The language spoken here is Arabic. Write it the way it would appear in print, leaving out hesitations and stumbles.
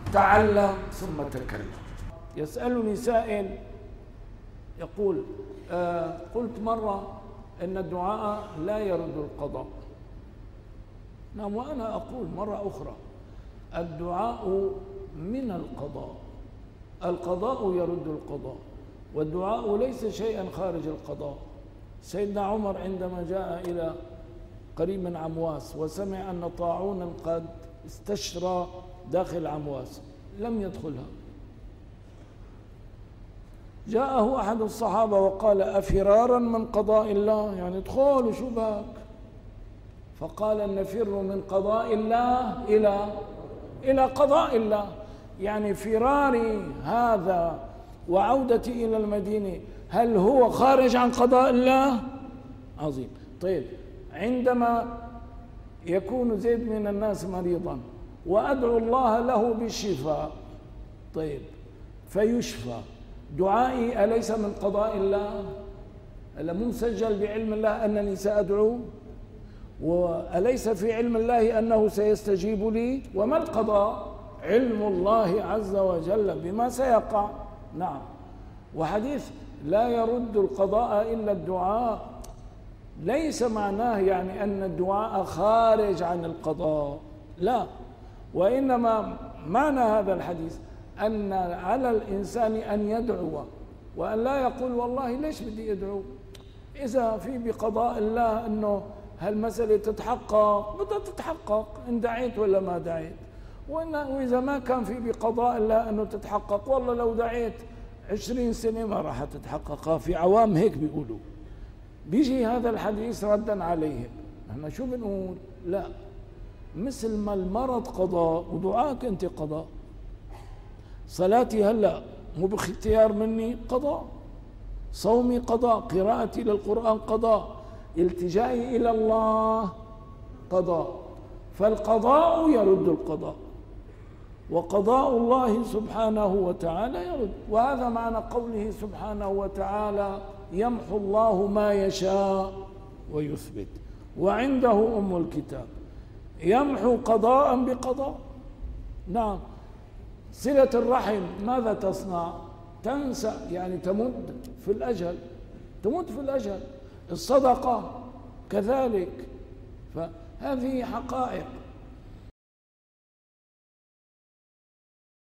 تعلم ثم تكلم. يسألني سائل يقول قلت مرة إن الدعاء لا يرد القضاء. نعم، وأنا أقول مرة أخرى الدعاء من القضاء، القضاء يرد القضاء، والدعاء ليس شيئا خارج القضاء. سيدنا عمر عندما جاء إلى قريب من عمواس وسمع أن طاعونا قد استشرى داخل عمواس لم يدخلها، جاءه أحد الصحابة وقال أفرارا من قضاء الله، يعني ادخل وشو بك؟ فقال نفر من قضاء الله إلى قضاء الله، يعني فراري هذا وعودتي إلى المدينة هل هو خارج عن قضاء الله؟ عظيم. طيب، عندما يكون زيد من الناس مريضا وأدعو الله له بالشفاء، طيب فيشفى، دعائي أليس من قضاء الله؟ ألا مو مسجل بعلم الله أنني سأدعو؟ وأليس في علم الله أنه سيستجيب لي؟ وما القضاء؟ علم الله عز وجل بما سيقع. نعم. وحديث لا يرد القضاء إلا الدعاء ليس معناه يعني أن الدعاء خارج عن القضاء، لا، وإنما معنى هذا الحديث أن على الإنسان أن يدعو وأن لا يقول والله ليش بدي أدعو، إذا في بقضاء الله أنه هالمسألة تتحقق بدها تتحقق إن دعيت ولا ما دعيت، وإذا ما كان في بقضاء الله أنه تتحقق والله لو دعيت 20 سنة ما راح تتحقق. في عوام هيك بيقولوا. بيجي هذا الحديث ردا عليهم. نحن شو بنقول؟ لا، مثل ما المرض قضاء ودعاك أنت قضاء، صلاتي هلأ مو باختيار مني قضاء، صومي قضاء، قراءتي للقرآن قضاء، التجائي إلى الله قضاء، فالقضاء يرد القضاء، وقضاء الله سبحانه وتعالى يرد. وهذا معنى قوله سبحانه وتعالى يمحو الله ما يشاء ويثبت وعنده أم الكتاب. يمحو قضاء بقضاء. نعم. صلة الرحم ماذا تصنع؟ تنسى، يعني تمد في الأجل، تمد في الأجل. الصدقة كذلك. فهذه حقائق.